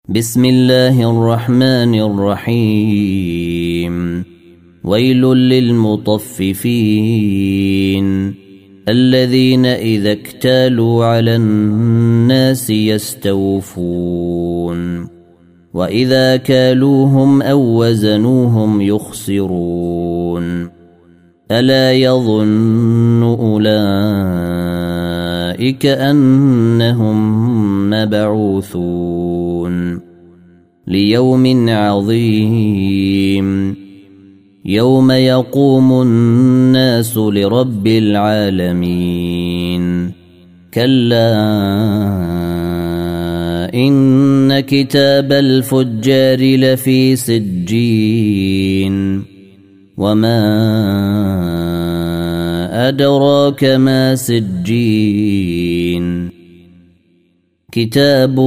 بسم الله الرحمن الرحيم. ويل للمطففين الذين إذا اكتالوا على الناس يستوفون وإذا كالوهم أو وزنوهم يخسرون. ألا يظن أولئك أنهم مبعوثون ليوم عظيم يوم يقوم الناس لرب العالمين. كلا إن كتاب الفجار لفي سجين وما أدراك ما سجين كتاب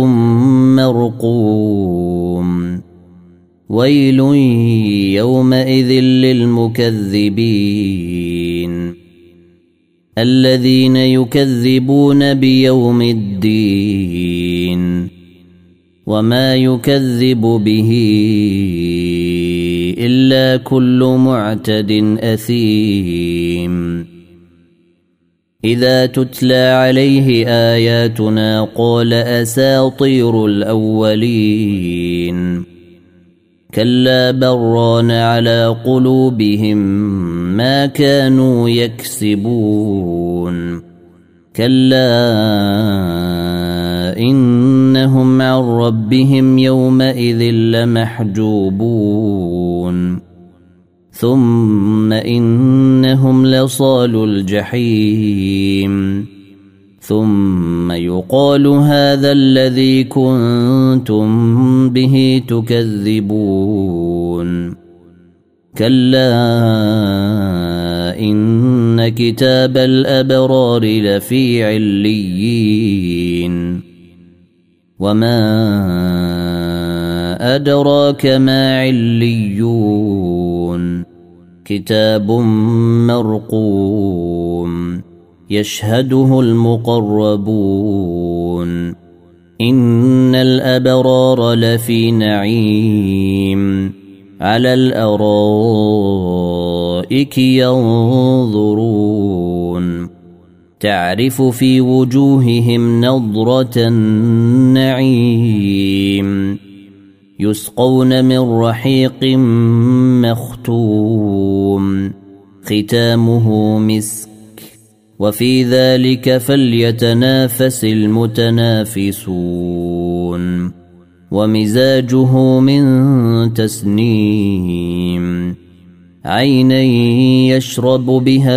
مرقوم. ويل يومئذ للمكذبين الذين يكذبون بيوم الدين وما يكذب به إلا كل معتد أثيم. إذا تتلى عليه آياتنا قال أساطير الأولين. كلا بران على قلوبهم ما كانوا يكسبون. كلا إنهم عن ربهم يومئذ لمحجوبون ثم إنهم لصالو الجحيم ثم يقال هذا الذي كنتم به تكذبون. كلا إن كتاب الأبرار لفي عليين وما أدراك ما عليون كتاب مرقوم يشهده المقربون. إن الأبرار لفي نعيم على الأرائك ينظرون تعرف في وجوههم نضرة النعيم يسقون من رحيق مختوم ختامه مسك وفي ذلك فليتنافس المتنافسون. ومزاجه من تسنيم عينا يشرب بها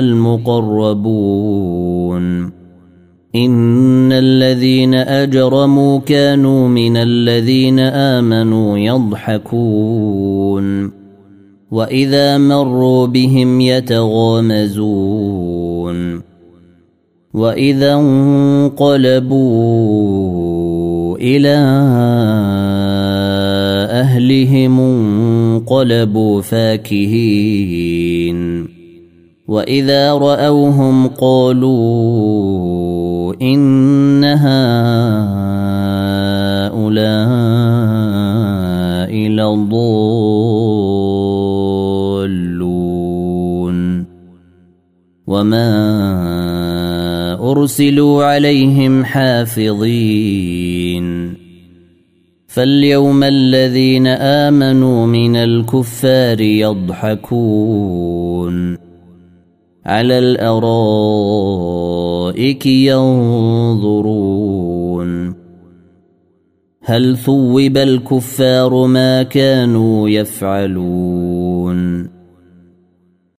المقربون. إن الذين أجرموا كانوا من الذين آمنوا يضحكون وإذا مروا بهم يتغامزون وإذا انقلبوا إلى أهلهم انقلبوا فاكهين وإذا رأوهم قالوا إن هؤلاء لضالون وما أرسلوا عليهم حافظين. فاليوم الذين آمنوا من الكفار يضحكون على الأرائك ينظرون هل ثوب الكفار ما كانوا يفعلون.